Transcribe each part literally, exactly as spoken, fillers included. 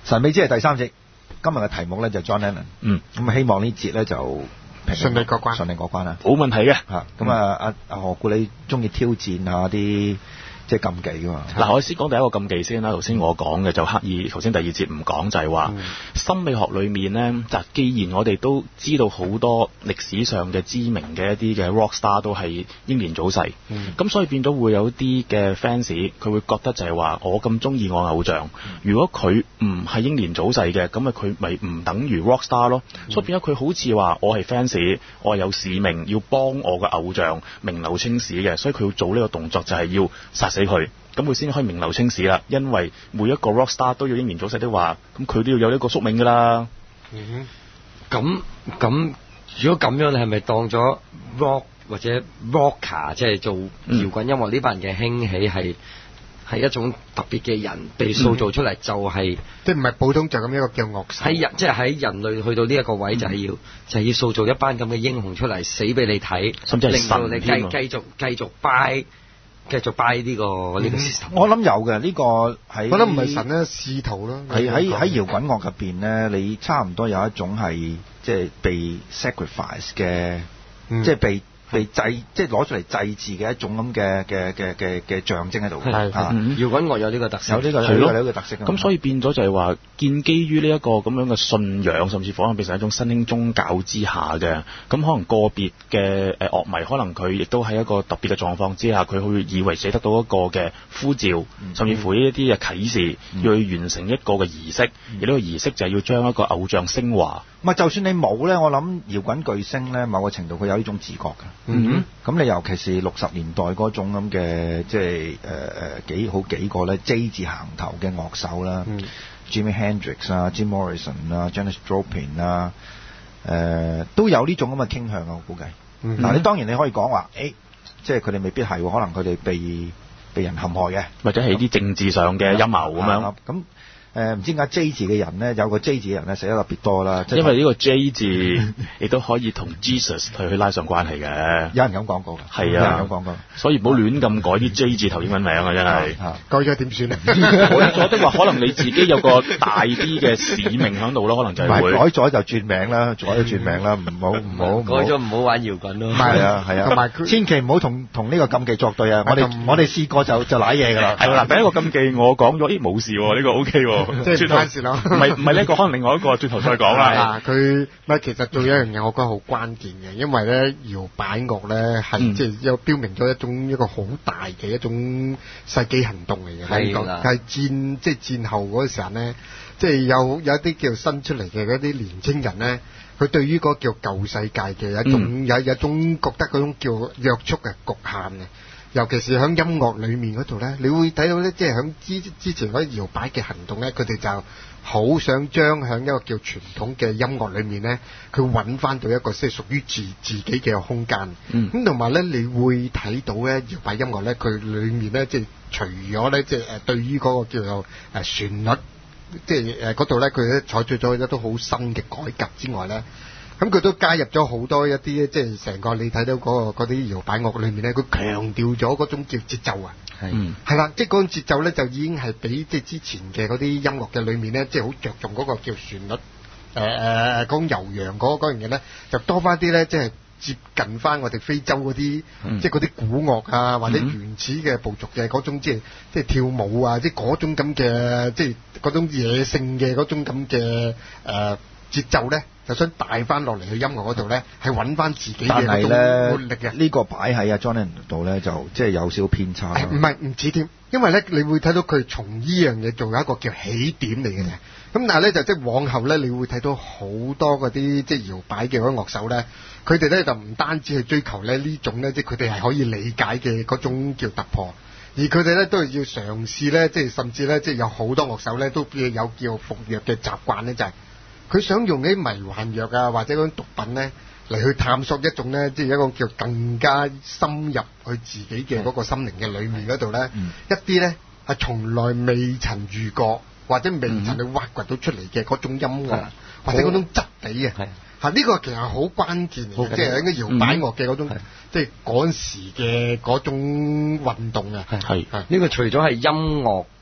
神秘之夜第三節，今日嘅題目咧就 John Lennon。 嗯， 咁希望呢節咧就順利過關， 順利過關啦。 冇問題嘅。 嚇，咁啊，阿阿何故你中意挑戰下啲即係禁忌㗎嘛？ 嗱，我先講第一個禁忌先啦。頭先我講嘅就刻意，頭先第二節唔講，就係話、嗯、心理學裏面呢，就既然我哋都知道好多歷史上嘅知名嘅一啲嘅 rock star 都係英年早逝，咁、嗯、所以變咗會有啲嘅 fans 佢會覺得就係話我咁中意我偶像，如果佢唔係英年早逝嘅，咁啊佢咪唔等於 rock star 咯、嗯，所以變咗佢好似話我係 fans，我係有使命要幫我嘅偶像名留青史嘅，所以佢要做呢個動作就係要殺死佢，咁佢先可以名留青史啦。因為每一個 rock star 都要英年早逝的話，咁佢都要有呢個宿命噶啦。 嗯哼，咁咁如果咁樣，你係咪當咗 rock 或者 rocker 即係做搖滾音樂呢班人嘅興起係係一種特別嘅人被塑造出嚟、嗯，就係即係唔係普通就咁一個叫樂手喺人，即係喺人類去到呢一個位就係要、嗯、就係要塑造一班咁嘅英雄出嚟，死俾你睇， 甚至係令到你繼繼續繼續 buy。繼續 buy 呢、這個呢、嗯這個 system， 我諗有嘅呢、這個喺， 我諗唔係神咧，仕途咯。 喺喺喺搖滾樂入邊咧，你差唔多有一種係即係被 sacrifice 嘅，嗯、即係被被祭，即係攞出嚟祭祀嘅一種咁嘅嘅嘅嘅嘅象徵喺度。係啊，搖滾樂有呢個特色， 有呢、這個係咯，有呢個特色。 咁所以變咗就係話，建基於呢一個咁樣嘅信仰，甚至乎可能變成一種新興宗教之下嘅，咁可能個別嘅誒樂迷，可能佢亦都喺一個特別嘅狀況之下，佢會以為寫得到一個嘅呼召，嗯、甚至乎呢一啲嘅啟示，嗯、要去完成一個嘅儀式，而、嗯、呢個儀式就係要將一個偶像升華。 唔係，就算你冇咧，我諗搖滾巨星咧，某個程度佢有呢種自覺嘅。 嗯， 咁你尤其是六十年代嗰種咁嘅，即係誒誒幾好幾個咧 J 字行頭嘅樂手啦、嗯、，Jimi Hendrix 啊 ，Jim Morrison 啊 ，Janis Joplin 啊，誒、呃、都有呢種咁嘅傾向啊，我估計。嗱、嗯，你當然你可以講話，誒、欸，即係佢哋未必係，可能佢哋被被人陷害嘅， 或者係啲政治上嘅陰謀咁樣。 咁誒唔知點解 J 字嘅人咧，有個 J 字嘅人咧寫得特別多啦， 因為呢個 J 字亦都可以同 Jesus 去去拉上關係嘅。 有人咁講過㗎， 係啊， 有人咁講過。 所以唔好亂咁改啲 J 字頭英文名啊，真係。 改咗點算咧？ 改咗的話，可能你自己有個大啲嘅使命喺度咯，可能就係會。 改咗就轉名啦，改咗轉名啦，唔好唔好。 改咗唔好玩搖滾咯。 係啊係啊，同埋千祈唔好同同呢個禁忌作對啊！我哋我哋試過就就瀨嘢㗎啦。 係啦，第一個禁忌我講咗，咦冇事喎，呢個 OK 喎。 即係唔關事。唔係唔係呢個，可能另外一個轉頭再講啦。 佢唔係其實做一樣嘢，我覺得好關鍵嘅，因為咧搖擺樂咧係即係有標明咗一種一個好大嘅一種世紀行動嚟嘅。係係戰即係戰後嗰時候咧，即係有有一啲叫新出嚟嘅嗰啲年青人咧，佢對於嗰個叫舊世界嘅一種、嗯、有有一種覺得嗰種叫約束嘅局限嘅。尤其是喺音樂裏面嗰度咧，你會睇到咧，即係喺之之前嗰啲搖擺嘅行動咧，佢哋就好想將喺一個叫傳統嘅音樂裏面咧，佢揾翻到一個即係屬於自自己嘅空間。咁同埋咧，你會睇到咧搖擺音樂咧，佢裏面咧即係除咗咧即係誒對於嗰個叫做誒旋律，即係誒嗰度咧，佢咧採取咗一都好新嘅改革之外咧。咁佢都加入咗好多一啲，即係成個你睇到嗰個嗰啲搖擺樂裏面咧，佢強調咗嗰種叫節奏啊，係係啦，即係嗰種節奏咧就已經係比即係之前嘅嗰啲音樂嘅裏面咧，即係好着重嗰個叫旋律，誒誒講悠揚嗰嗰樣嘢咧，就多翻啲咧，即係接近翻我哋非洲嗰啲，嗯、即係嗰啲古樂啊，或者原始嘅部族嘅嗰種即係即係跳舞啊，即係嗰種咁嘅即係嗰種野性嘅嗰種咁嘅誒節奏咧。就想帶翻落嚟去音樂嗰度咧，係揾翻自己嘅嗰種活力嘅。呢個擺喺阿 John Lennon 度咧，就即係有少少偏差。唔係唔似添，因為咧你會睇到佢從呢樣嘢做一個叫起點嚟嘅。咁、嗯、但係咧就即係往後咧，你會睇到好多嗰啲即係搖擺嘅嗰啲樂手咧，佢哋咧就唔單止去追求咧呢種咧，即係佢哋係可以理解嘅嗰種叫突破，而佢哋咧都係要嘗試咧，即係甚至咧即係有好多樂手咧都有叫服藥嘅習慣咧，就係、是。佢想用啲迷幻藥啊，或者嗰種毒品咧，嚟去探索一種咧，即係一個叫更加深入去自己嘅嗰個心靈嘅裏面嗰度咧，一啲咧係從來未曾遇過或者未曾去挖掘到出嚟嘅嗰種音樂，或者嗰種質地啊，嚇呢個其實好關鍵嚟嘅，即係應該搖擺樂嘅嗰種，即係嗰陣時嘅嗰種運動啊， 係係呢個除咗係音樂。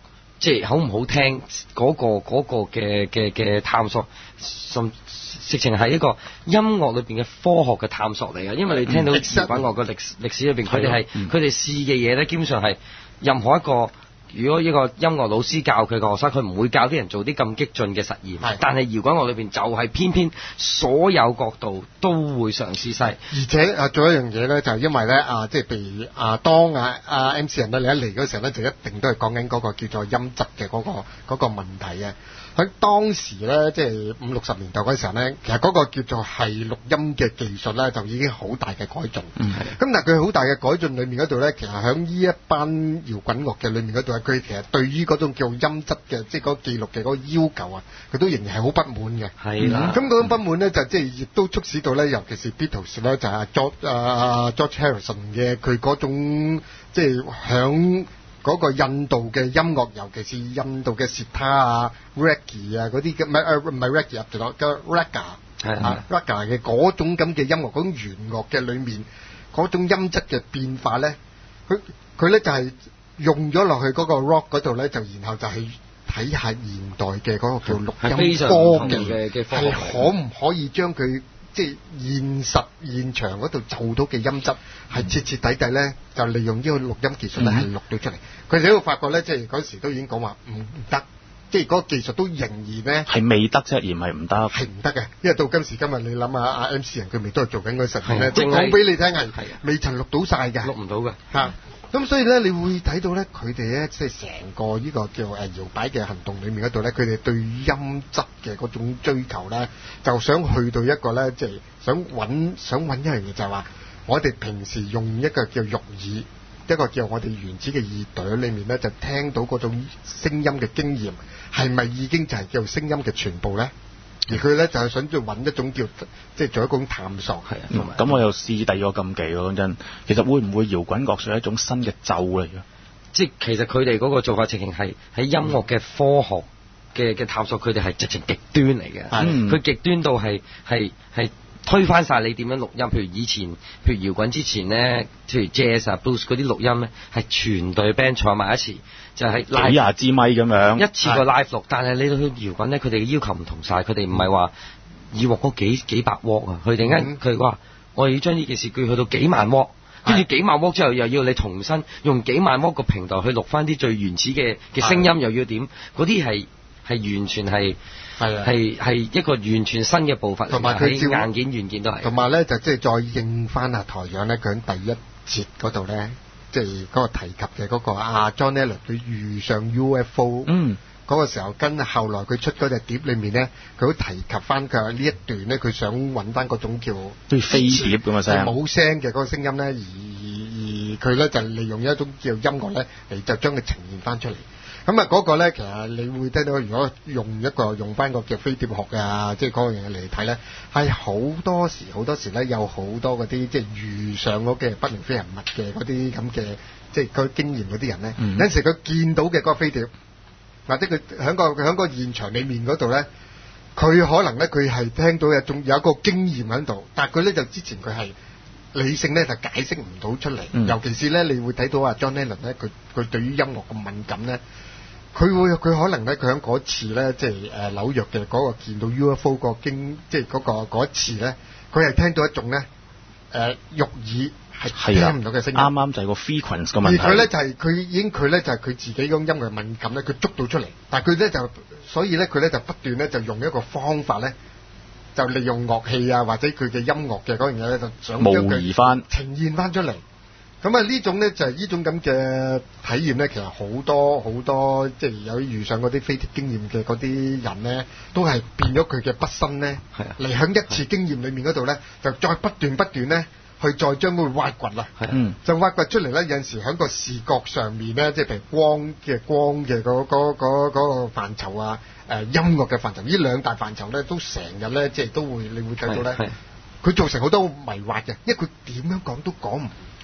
即係好唔好聽嗰、嗰個嗰、嗰個嘅嘅嘅探索，甚直情係一個音樂裏邊嘅科學嘅探索嚟嘅。因為你聽到搖滾樂嘅歷歷史裏邊，佢哋係佢哋試嘅嘢咧，基本上係任何一個。如果一個音樂老師教佢嘅學生，佢唔會教啲人做啲咁激進嘅實驗。係，但係搖滾樂裏邊就係偏偏所有角度都會嘗試晒。 而且啊，做一樣嘢咧，就係、是、因為咧啊，即係譬如啊，當啊啊 M C 人咧，你一嚟嗰時候咧，就一定都係講緊嗰個叫做音質嘅嗰個嗰、嗰個問題嘅。喺當時咧，即係五六十年代嗰時候咧，其實嗰個叫做係錄音嘅技術咧，就已經好大嘅改進。嗯，咁但係佢好大嘅改進裏面嗰度咧，其實喺呢一班搖滾樂嘅裏面嗰度，佢其實對於嗰種叫音質嘅，即係嗰個記錄嘅嗰個要求啊，佢都仍然係好不滿嘅。係啦，咁嗰種不滿咧，就即係亦都促使到咧，尤其是 Beatles 咧，就係 George 啊 George Harrison 嘅佢嗰種即係響。嗰個印度嘅音樂，尤其是印度嘅吉他啊、reggae 啊嗰啲嘅，唔係唔係 reggae 入咗嘅 raga 係啊 raga 嘅嗰種咁嘅音樂，嗰種弦樂嘅裏面嗰種音質嘅變化咧，佢佢咧就係、是、用咗落去嗰個 rock 嗰度咧，就然後就係睇下現代嘅嗰個叫錄音科技，係可唔可以將佢即係現實現場嗰度做到嘅音質，係徹徹底底咧，就利用呢個錄音技術咧，係錄到出嚟。佢哋都發覺咧，即係嗰時都已經講話唔得，即係嗰個技術都仍然咧係未得啫，而唔係唔得。 係唔得嘅，因為到今時今日，你諗下阿 M C 人佢咪都係做緊嗰實驗咧，即係講俾你聽係未曾錄到晒嘅， 錄唔到嘅嚇。咁所以咧，你會睇到咧，佢哋咧即係成個呢個叫誒搖擺嘅行動裏面嗰度咧，佢哋對音質嘅嗰種追求咧，就想去到一個咧，即係想揾想揾一樣嘢，就係話我哋平時用一個叫肉耳，一個叫我哋原始嘅耳朵裏面咧，就聽到嗰種聲音嘅經驗，係咪已經就係叫聲音嘅全部咧？而佢咧就係想做揾一種叫即係做一種探索係啊。 咁、嗯、我又試第二個禁忌咯，講真，其實會唔會搖滾樂係一種新嘅咒嚟嘅？ 即係其實佢哋嗰個做法直情係喺音樂嘅科學嘅嘅探索，佢哋係直情極端嚟嘅。嗯，佢極端到係係係推翻晒你點樣錄音。譬如以前，譬如搖滾之前咧，譬如 jazz 啊、blues 嗰啲錄音咧，係全隊 band 坐埋一齊。就係、是、 幾廿支咪咁樣， 一次過 live 錄，但係你到去搖滾咧，佢哋嘅要求唔同晒，佢哋唔係話以往嗰幾幾百瓦啊，佢哋間佢話我哋要將呢件事鋸去到幾萬瓦，跟住幾萬瓦之後又要你重新用幾萬瓦個平台去錄翻啲最原始嘅嘅聲音，又要點？嗰啲係係完全係係係一個完全新嘅步伐，同埋佢硬件軟件都係。 同埋咧就即係再應翻阿台長咧，佢喺第一節嗰度咧。即係嗰個提及嘅嗰個阿 John Lennon 佢遇上 U F O，嗯，嗰個時候跟後來佢出嗰隻碟裏面咧，佢都提及翻佢話呢一段咧，佢想揾翻嗰種叫對飛碟咁嘅聲， 冇聲嘅嗰個聲音咧，而而佢咧就利用一種叫音樂咧嚟就將佢呈現翻出嚟。咁啊嗰個咧，其實你會聽到，如果用一個用翻個叫飛碟學啊，即係嗰樣嘢嚟睇咧，係好多時好多時咧，有好多嗰啲即係遇上嗰嘅不明飛行物嘅嗰啲咁嘅，即係佢經驗嗰啲人咧，嗯、有陣時佢見到嘅嗰個飛碟，或者佢喺個喺個現場裡面嗰度咧，佢可能咧佢係聽到有種有一個經驗喺度，但係佢咧就之前佢係理性咧就解釋唔到出嚟，嗯、尤其是咧你會睇到啊 John Lennon 咧，佢佢對於音樂嘅敏感咧。佢會佢可能咧，佢喺嗰次咧，即係誒紐約嘅嗰個見到 U F O 個經，即係嗰個嗰一次咧，佢係聽到一種咧誒肉耳係聽唔到嘅聲音。啱啱就係個 frequency 嘅問題。 而佢咧就係、是、佢已經佢咧就係、是、佢自己嗰種音樂敏感咧，佢捉到出嚟。但係佢咧就所以咧佢咧就不斷咧就用一個方法咧，就利用樂器啊或者佢嘅音樂嘅嗰樣嘢咧，就想將佢翻呈現翻出嚟。咁啊呢種咧就係、是、呢種咁嘅體驗咧，其實好多好多即係有遇上嗰啲飛碟經驗嘅嗰啲人咧，都係變咗佢嘅畢生咧，嚟響一次經驗裏面嗰度咧，就再不斷不斷咧去再將佢挖掘啦，嗯，就挖掘出嚟咧，有陣時喺個視覺上面咧，即係譬如光嘅光嘅嗰嗰嗰嗰個範疇啊，誒、呃、音樂嘅範疇，呢兩大範疇咧都成日咧即係都會你會睇到咧，佢造成好多迷惑嘅，因為佢點樣講都講唔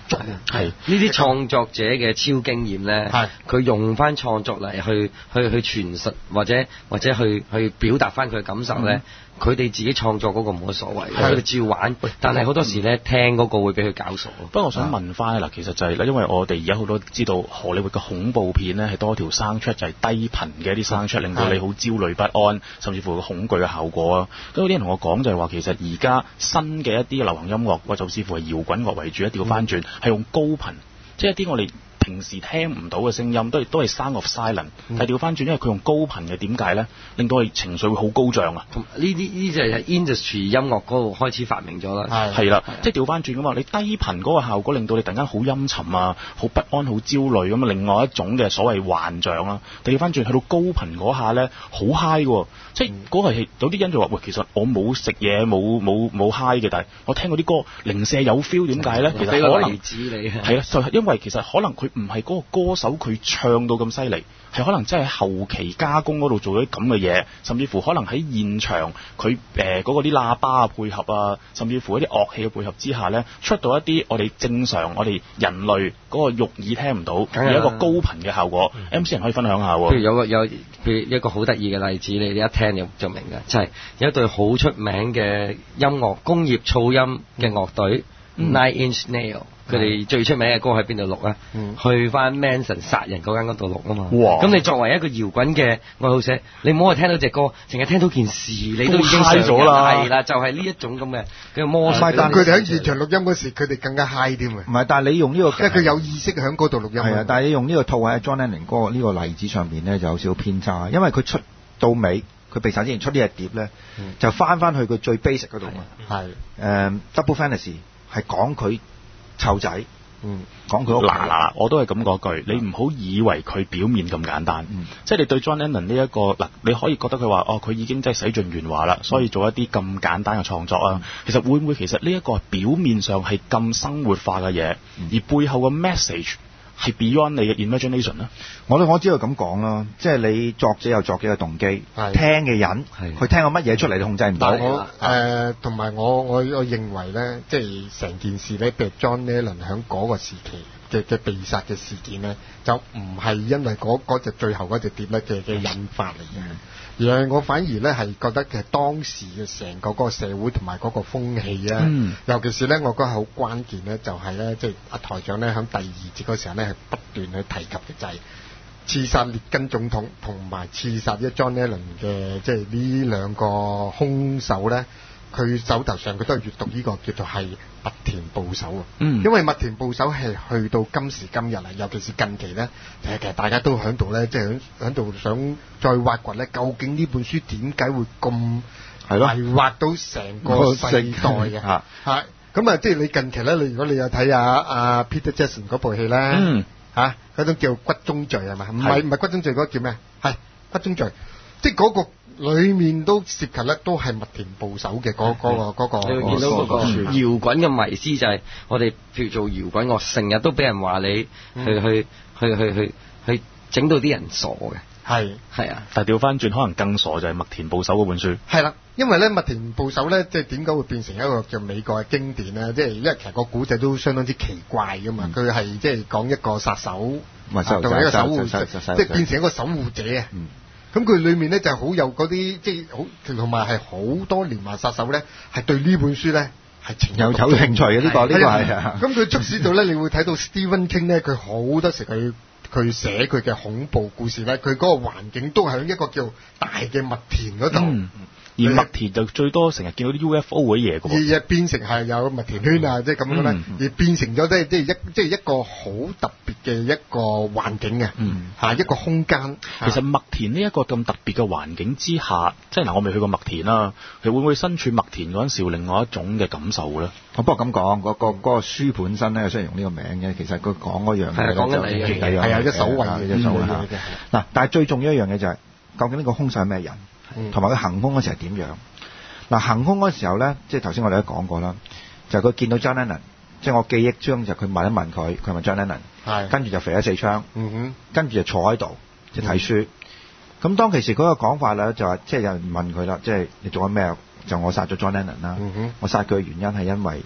做。 係呢啲創作者嘅超經驗咧，佢用翻創作嚟去去去傳述或者或者去去表達翻佢嘅感受咧。佢哋自己創作嗰個冇乜所謂，佢哋照玩。但係好多時咧，聽嗰個會俾佢搞傻。 不過我想問翻嗱，其實就係、是、因為我哋而家好多知道荷里活嘅恐怖片咧，係多條生出就係低頻嘅一啲生出，令到你好焦慮不安，甚至乎個恐懼嘅效果啊。咁有啲人同我講就係話，其實而家新嘅一啲流行音樂，或者甚至乎係搖滾樂為主，一調翻轉係用高頻，即係一啲我哋平時聽唔到嘅聲音，都係都係 sound of silence。但係調翻轉，因為佢用高頻嘅，點解咧？令到佢情緒會好高漲啊！ 呢啲呢就係 industry 音樂嗰度開始發明咗啦。 係係啦，即係調翻轉噶嘛，你低頻嗰個效果令到你突然間好陰沉啊，好不安、好焦慮咁啊，另外一種嘅所謂幻象啦。調翻轉去到高頻嗰下咧，好 high 嘅，即係嗰個係有啲人就話：喂，其實我冇食嘢，冇冇冇 high 嘅，但係我聽嗰啲歌零舍有 feel，點解咧？其實可能係啊，就係因為其實可能佢唔係嗰個歌手佢唱到咁犀利，係可能真係後期加工嗰度做咗啲咁嘅嘢，甚至乎可能喺現場佢誒嗰個啲喇叭啊配合啊，甚至乎一啲樂器嘅配合之下咧，出到一啲我哋正常我哋人類嗰個肉耳聽唔到，有一個高頻嘅效果。嗯、M C 人可以分享下喎。 譬如有個有譬如一個好得意嘅例子，你你一聽就就明嘅，就係、是、有一隊好出名嘅音樂工業噪音嘅樂隊、嗯、Nine Inch Nails。佢哋最出名嘅歌喺邊度錄啊？嗯、去翻 Manson 殺人嗰間嗰度錄啊嘛！哇！咁你作為一個搖滾嘅愛好者，你唔好係聽到隻歌，淨係聽到件事，你都已經嗨咗啦。係啦，就係、是、呢一種咁嘅叫魔術。 但佢哋喺現場錄音嗰時，佢哋更加嗨添啊！ 唔係，但係你用呢、這個， 即係佢有意識喺嗰度錄音。係啊， 但係你用呢個套喺 John Lennon 嗰個呢個例子上邊咧，就有少少偏差，因為佢出到尾，佢被殺之前出呢隻碟咧，嗯、就翻翻去佢最 basic 嗰度嘛。係誒、嗯、Double Fantasy 係講佢湊仔。嗯，講佢嗱嗱，我都係咁講句，你唔好以為佢表面咁簡單，嗯、即係你對 John Lennon 呢一個嗱，你可以覺得佢話哦，佢已經真係使盡鉛華啦，所以做一啲咁簡單嘅創作啊。嗯、其實會唔會其實呢一個表面上係咁生活化嘅嘢，嗯、而背後嘅 message 係 beyond 你嘅 imagination 咧？ 我我只係咁講啦，即係你作者有作者嘅動機，聽嘅人佢聽個乜嘢出嚟，你控制唔到。 誒，同埋我我我認為咧，即係成件事咧，譬如 John Lennon 喺嗰個時期嘅嘅被殺嘅事件咧，就唔係因為嗰嗰隻最後嗰隻碟咧嘅嘅引發嚟嘅。而係我反而咧係覺得其實當時嘅成個嗰個社會同埋嗰個風氣啊，嗯、尤其是咧，我覺得好關鍵咧，就係咧，即係阿台長咧喺第二節嗰時候咧係不斷去提及嘅，就係刺殺列根總統同埋刺殺咗 John Lennon 嘅，即係呢兩個兇手咧，佢手頭上佢都係閲讀呢個叫做係麥田捕手啊，嗯、因為麥田捕手係去到今時今日啊，尤其是近期咧，其實大家都喺度咧，即係喺度想再挖掘咧，究竟呢本書點解會咁係挖到成個世代嘅嚇？係咁啊！即係你近期咧，你如果你有睇下阿 Peter Jackson 嗰部戲咧，嚇嗰、嗯啊、種叫骨中罪係嘛？唔係唔係骨中罪嗰個叫咩？係骨中罪，即係嗰個裡面都涉及咧，都係麥田捕手嘅嗰嗰個嗰個。你會見到嗰個搖滾嘅迷思就係我哋譬如做搖滾樂，成日都俾人話你、嗯、去去去去去去整到啲人傻嘅。係係啊， 但係調翻轉，可能更傻就係麥田捕手嗰本書。 係啦，因為咧麥田捕手咧，即係點解會變成一個叫美國嘅經典咧？即係因為其實個古仔都相當之奇怪噶嘛。佢係、嗯、即係講一個殺手，同埋、啊、一個守護者，即係變成一個守護者啊。咁佢、嗯、裏面咧就係好有嗰啲，即係好同埋係好多連環殺手咧，係對呢本書咧係情有有興趣嘅呢個呢個係啊。咁佢促使到咧，你會睇到 Stephen King 咧，佢好多時佢。佢寫佢嘅恐怖故事咧，佢嗰個環境都係喺一個叫大嘅麥田嗰度、嗯， 而麥田就最多成日見到啲 U F O 嗰啲嘢嘅喎， 而變成係有麥田圈啊，即係咁樣咧，嗯、而變成咗即係即係一即係一個好特別嘅一個環境嘅，嚇、嗯、一個空間。 其實麥田呢一個咁特別嘅環境之下，即係嗱，我未去過麥田啦，佢會唔會身處麥田嗰陣時，有另外一種嘅感受咧？ 我不過咁講，嗰、那個嗰、那個書本身咧，雖然用呢個名嘅，其實佢講嗰樣嘢講緊你嘅， 係啊，一手位嘅一手啦。嗱，但係最重要一樣嘢就係、是，究竟呢個兇手係咩人，同埋佢行兇嗰時係點樣？嗱，行兇嗰時候咧，即係頭先我哋都講過啦，就係、是、佢見到 John Lennon，即係我記憶中就佢問一問佢，佢係咪 John Lennon？係，跟住就射咗四槍，嗯哼，跟住就坐喺度就睇書。咁、嗯、當其時嗰個講法咧，就係即係有人問佢啦，即係你做緊咩？就我殺咗 John Lennon 啦，嗯、哼我殺佢嘅原因係因為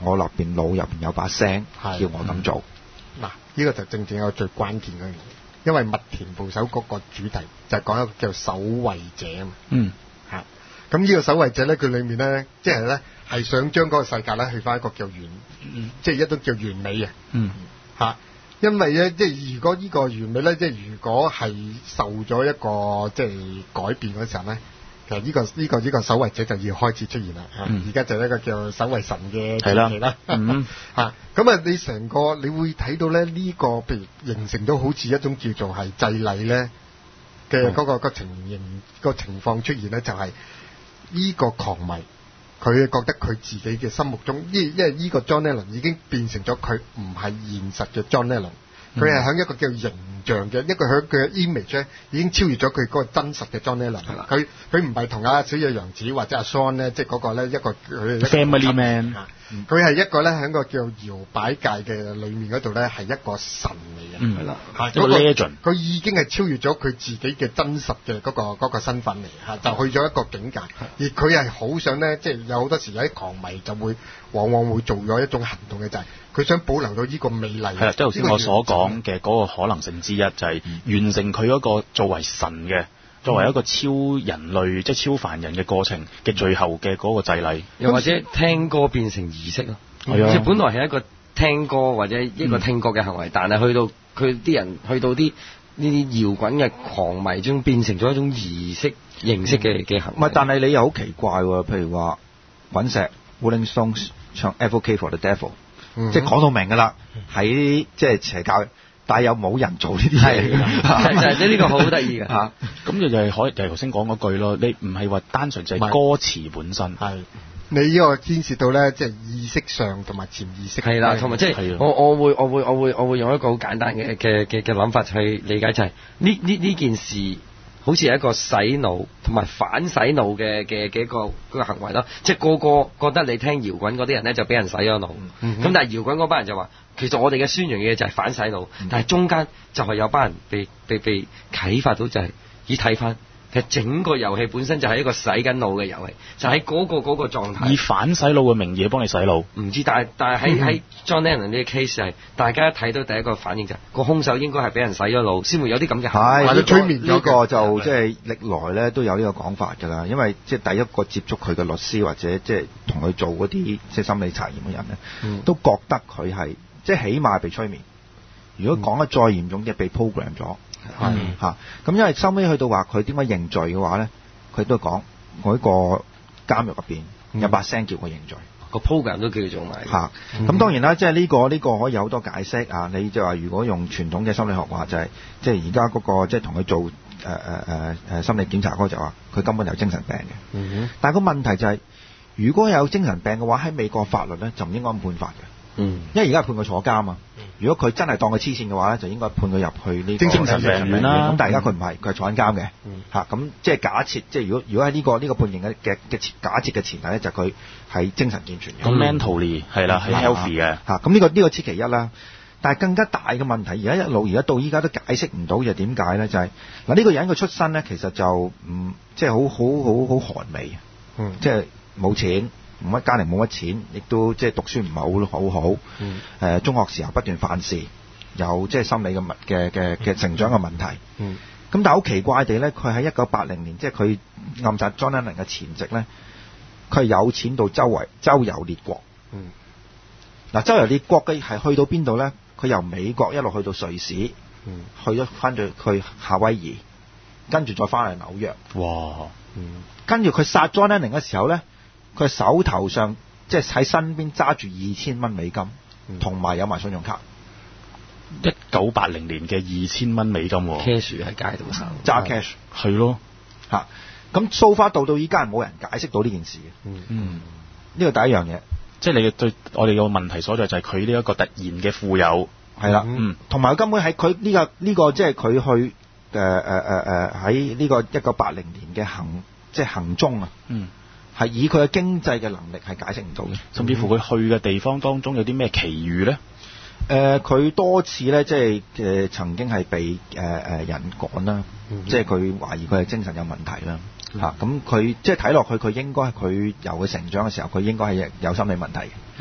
我入邊腦入邊有把聲叫我咁做。 嗱、嗯，呢、這個就正正有最關鍵嗰樣嘢，因為麥田捕手嗰個主題就係講一個叫守衛者啊嘛。 嗯。 嚇，咁呢個守衛者咧，佢裡面咧，即係咧係想將嗰個世界咧去翻一個叫完，嗯、即係一種叫完美嘅。 嗯。 嚇，因為咧，即係如果呢個完美咧，即係如果係受咗一個即係改變嗰時候咧。其實呢、這個呢、這個呢、這個守衛者就要開始出現啦，而、嗯、家就係一個叫守衛神嘅傳奇啦。 嗯， 嚇咁啊！你成個你會睇到咧呢、這個，譬如形成到好似一種叫做係祭禮咧嘅嗰個個情形個情況出現咧，就係、是、呢個狂迷，佢覺得佢自己嘅心目中，因因為呢個 John Lennon 已經變成咗佢唔係現實嘅 John Lennon。佢係喺一個叫形象嘅一個喺佢嘅 image 咧，已經超越咗佢嗰個真實嘅 John Lennon。佢佢唔係同阿小野洋子或者阿 Sean 咧，即係嗰個咧一個佢 family man。 佢係一個咧喺個叫搖擺界嘅裏面嗰度咧係一個神嚟嘅，係啦、嗯， 一個 legend。 佢已經係超越咗佢自己嘅真實嘅嗰、嗰個嗰、嗰個身份嚟嚇，就去咗一個境界。而佢係好想咧，即係有好多時有啲狂迷就會往往會做咗一種行動嘅，就係、是、佢想保留到呢個美麗。 係啦，即係頭先我所講嘅嗰個可能性之一，就係完成佢嗰個作為神嘅。作為一個超人類，即係超凡人嘅過程嘅最後嘅嗰個祭禮， 又或者聽歌變成儀式咯。 係啊， 即係本來係一個聽歌或者一個聽覺嘅行為，嗯、但係去到佢啲人去到啲呢啲搖滾嘅狂迷中，變成咗一種儀式形式嘅嘅行為。 唔係，但係你又好奇怪喎，譬如話滾石 Rolling Stones 唱 Advocate for the Devil，、嗯、即係講到明㗎啦，喺即係邪教。但係又冇人做呢啲嘢， 就係呢個好得意嘅嚇。 咁就就係可，就係頭先講嗰句咯。你唔係話單純就係歌詞本身， 係你呢個牽涉到咧，即係意識上同埋潛意識。 係啦，同埋即係我我會我會我會我會用一個好簡單嘅嘅嘅嘅諗法去理解，就係呢呢呢件事好似係一個洗腦同埋反洗腦嘅嘅嘅一個嗰個行為咯。即係個個覺得你聽搖滾嗰啲人咧就俾人洗咗腦，咁、嗯、但係搖滾嗰班人就話。其實我哋嘅宣揚嘅嘢就係反洗腦，嗯、但係中間就係有班人被被被啟發到、就是，就係以睇翻，其實整個遊戲本身就係一個洗緊腦嘅遊戲，就喺、是、嗰、那個嗰、那個狀態。以反洗腦嘅名義幫你洗腦，唔知但係但係喺喺 John Lennon 呢個 case 係，大家一睇到第一個反應就係、是、個兇手應該係俾人洗咗腦，先會有啲咁嘅行為。 係，你催眠咗個就即係歷來咧都有呢個講法㗎啦，因為即係第一個接觸佢嘅律師或者即係同佢做嗰啲即係心理查驗嘅人咧，嗯、都覺得佢係。即係起碼被催眠，如果講得再嚴重嘅，被 program 咗，係嚇。咁因為收尾去到話佢點解認罪嘅話咧，佢都講我喺個監獄入邊有把聲叫我認罪， 個 program 都叫做埋嚇。咁當然啦，即係呢個呢個可以有好多解釋啊。你就話如果用傳統嘅心理學話就係，即係而家嗰個即係同佢做誒誒誒誒心理檢查嗰個就話佢根本有精神病嘅。嗯哼。但係個問題就係，如果有精神病嘅話，喺美國法律咧就唔應該咁判法嘅。嗯，因為而家判佢坐監啊。如果佢真係當佢黐線嘅話咧，就應該判佢入去呢個精神病院啦。咁但係而家佢唔係，佢係坐緊監嘅。嚇，咁即係假設，即係如果如果喺呢個呢個判刑嘅嘅嘅假設嘅前提咧，就係佢係精神健全嘅。 咁 mentally 係啦，係 healthy 嘅。 嚇，咁呢個呢個此其一啦。但係更加大嘅問題，而家一路而家到依家都解釋唔到，就點解咧？就係嗱，呢個人嘅出身咧，其實就唔即係好好好好寒微。嗯，即係冇錢。冇乜家庭，冇乜錢，亦都即係讀書唔係好好好。嗯。誒，中學時候不斷犯事，有即係心理嘅問嘅嘅嘅成長嘅問題。嗯。咁但係好奇怪地咧，佢喺一九八零年，即係佢暗殺 John Lennon 嘅前夕咧，佢係有錢到周圍周遊列國。嗯。嗱，周遊列國嘅係去到邊度咧？佢由美國一路去到瑞士，嗯，去咗翻咗去夏威夷，跟住再翻嚟紐約。哇！嗯。跟住佢殺 John Lennon 嘅時候咧。佢手頭上即係喺身邊揸住二千蚊美金，同埋、嗯、有埋信用卡。 一九八零年嘅二千蚊美金 ，cash 喺街度手揸 cash， 係咯嚇。咁 so far 到到依家係冇人解釋到呢件事嘅。嗯嗯，呢個第一樣嘢， 即係你嘅對我哋嘅問題所在就係佢呢一個突然嘅富有係啦，嗯，同埋根本喺佢呢個呢、呢個即係佢去誒誒誒誒喺呢個一九八零年嘅行即係行蹤啊，嗯。係以佢嘅經濟嘅能力係解釋唔到嘅， 甚至乎佢去嘅地方當中有啲咩奇遇咧？ 誒、呃，佢多次咧，即係誒、呃、曾經係被誒誒、呃、人趕啦，嗯、即係佢懷疑佢係精神有問題啦。嚇、嗯，咁佢、啊、即係睇落去，佢應該係佢由佢成長嘅時候，佢應該係有心理問題嘅。嗯，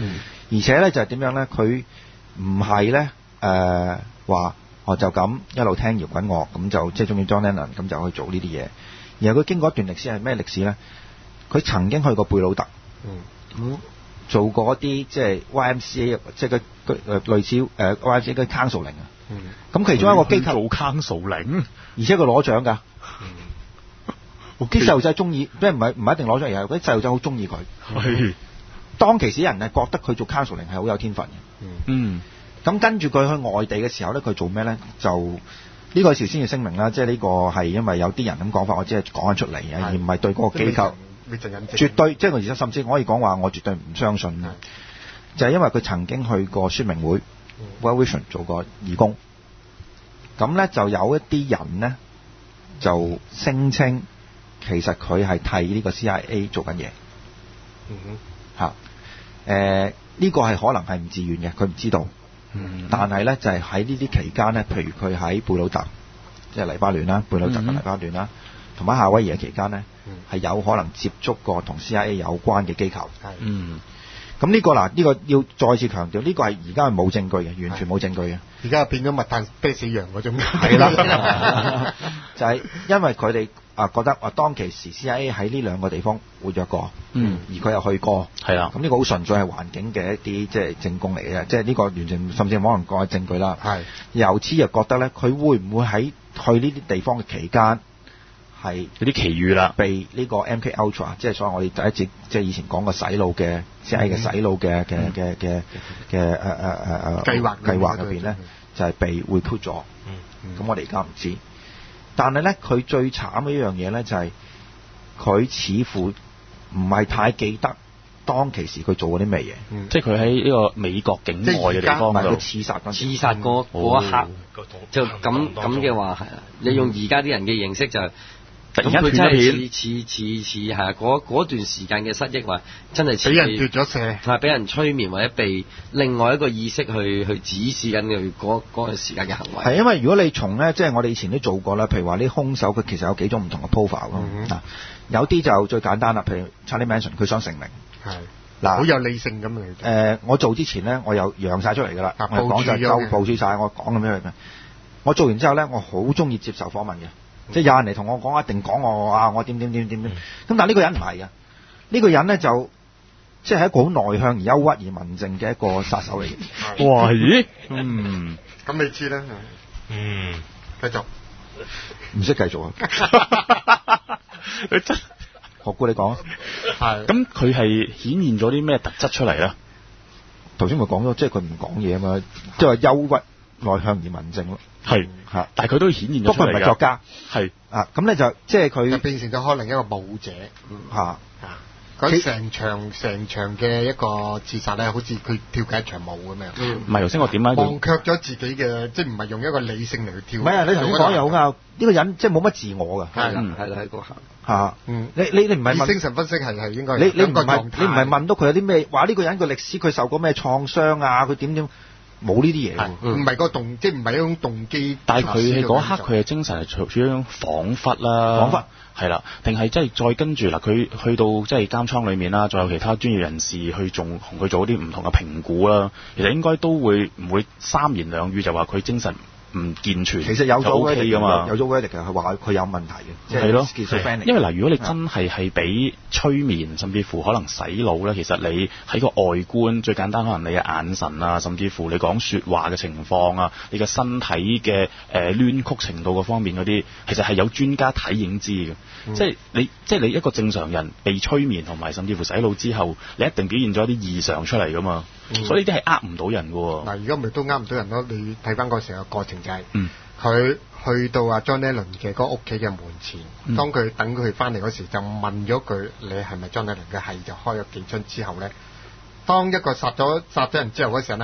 而且咧就係點樣咧？佢唔係咧誒話我就咁一路聽搖滾樂，咁就即係中意 John Lennon，咁就去做呢啲嘢。然後佢經過一段歷史係咩歷史咧？佢曾經去過貝魯特，嗯，嗯做過一啲即係 Y M C A， 即係佢佢類似誒 Y M C A 嘅 counseling 啊。咁其中一個機構做 counseling， 而且佢攞獎㗎。 嗯， 啲細路仔中意，即係唔係唔係一定攞獎，而係嗰啲細路仔好中意佢。 係。 當其時人係覺得佢做 counseling 係好有天分嘅。 嗯。 咁跟住佢去外地嘅時候咧，佢做咩咧？就呢個事先要聲明啦，即係呢個係因為有啲人咁講法，我只係講咗出嚟嘅，而唔係對嗰個機構。絕對，即係我甚至可以講話，我絕對唔相信。就係因為佢曾經去過宣明會 World Vision 做過義工。咁咧就有一啲人咧就聲稱，其實佢係替呢個 C I A 做緊嘢。嗯哼。嚇。誒，呢個係可能係唔自願嘅，佢唔知道。嗯。但係咧就係喺呢啲期間咧，譬如佢喺貝魯特，即係黎巴嫩啦，貝魯特嘅黎巴嫩啦。同埋夏威夷嘅期間呢，係、嗯、有可能接觸過同 C I A 有關嘅機構。嗯，咁呢、呢個嗱，呢、呢個要再次強調，呢、呢個係而家係冇證據嘅，完全冇證據嘅。 而家變咗密探啤死羊嗰種。 係啦，就係因為佢哋啊覺得啊當其時 C I A 喺呢兩個地方活躍過，嗯，而佢又去過，係啦。咁呢個好純粹係環境嘅一啲即係證供嚟嘅，即係呢個完全甚至可能講係證據啦。係。由此又覺得咧，佢會唔會喺去呢啲地方嘅期間？係有啲奇遇啦， 被呢個 M K Ultra， 即係所謂我哋第一節即係以前講過洗腦嘅 C I A 嘅洗腦嘅嘅嘅嘅嘅誒誒誒誒計劃計劃入邊咧，就係被 recruit 咗。咁、嗯、我哋而家唔知，但係咧佢最慘嘅一樣嘢咧就係、是、佢似乎唔係太記得當其時佢做過啲咩嘢， 即係佢喺呢個美國境外嘅地方度刺殺嗰刺殺嗰嗰一刻，哦、就咁咁嘅話係啊，你用而家啲人嘅認識就係。 突然間斷咗片，似似似係啊！嗰嗰段時間嘅失憶話，真係俾人奪咗射， 係俾人催眠或者被另外一個意識去去指示緊佢嗰嗰個時間嘅行為。 係因為如果你從咧，即係我哋以前都做過啦，譬如話啲兇手佢其實有幾種唔同嘅 profile 咯、嗯。嗱，有啲就最簡單啦，譬如 Charlie Manson 佢想成名，係嗱好有理性咁嚟。誒、 呃，我做之前咧，我有揚晒出嚟㗎啦，我講就夠報書晒，我講咁樣嘅。我做完之後咧，我好中意接受訪問嘅。即係有人嚟同我講，一定講我啊，我點點點點點。咁、嗯、但係呢個人唔係嘅，呢、呢個人咧就即係一個好內向而憂鬱而文靜嘅一個殺手嚟嘅。 哇咦？嗯， 咁你知啦。嗯，繼續。 唔識繼續啊？ 你真學姑你講。 係。咁佢係顯現咗啲咩特質出嚟咧？ 頭先咪講咗，即係佢唔講嘢啊嘛，即係話憂鬱、內向而文靜咯。 係嚇，但係佢都顯現咗出嚟㗎。不過唔係作家，係啊， 咁咧就即係佢變成咗可能一個舞者嚇嚇。佢成場成場嘅一個自殺咧，好似佢跳緊一場舞咁樣。嗯， 唔係頭先我點解忘卻咗自己嘅，即係唔係用一個理性嚟去跳。 唔係啊，你頭先講又好啱。呢個人即係冇乜自我㗎。 係啦，係啦，喺嗰下嚇。嗯，你你你唔係問精神分析係係應該。 你你唔係你唔係問到佢有啲咩？話呢個人個歷史佢受過咩創傷啊？佢點點？冇呢啲嘢， 唔係個動，即係唔係一種動機。 但係佢喺嗰刻，佢嘅精神係處處於一種恍惚啦， 恍惚係啦，定係即係再跟住嗱，佢去到即係監倉裏面啦，再有其他專業人士去仲同佢做啲唔同嘅評估啦。其實應該都會唔會三言兩語就話佢精神唔健全， 其實有咗 OK 㗎嘛， 有咗 verdict 嘅，係話佢有問題嘅， 係咯， 即係因為嗱，如果你真係係俾催眠，甚至乎可能洗腦咧，其實你喺個外觀最簡單，可能你嘅眼神啊，甚至乎你講説話嘅情況啊，你嘅身體嘅誒攣曲程度嗰方面嗰啲，其實係有專家睇影知嘅。嗯、即係你，即係你一個正常人被催眠同埋甚至乎洗腦之後，你一定表現咗一啲異常出嚟噶嘛。嗯、所以呢啲係呃唔到人㗎喎。嗱， 而家咪都呃唔到人咯。你睇翻嗰成個過程就係、是，佢、嗯、去到阿 John Lennon 嘅嗰屋企嘅門前，嗯、當佢等佢翻嚟嗰時，就問咗佢：你係咪 John Lennon 嘅？係，就開咗幾槍之後咧，當一個殺咗殺咗人之後嗰時候咧，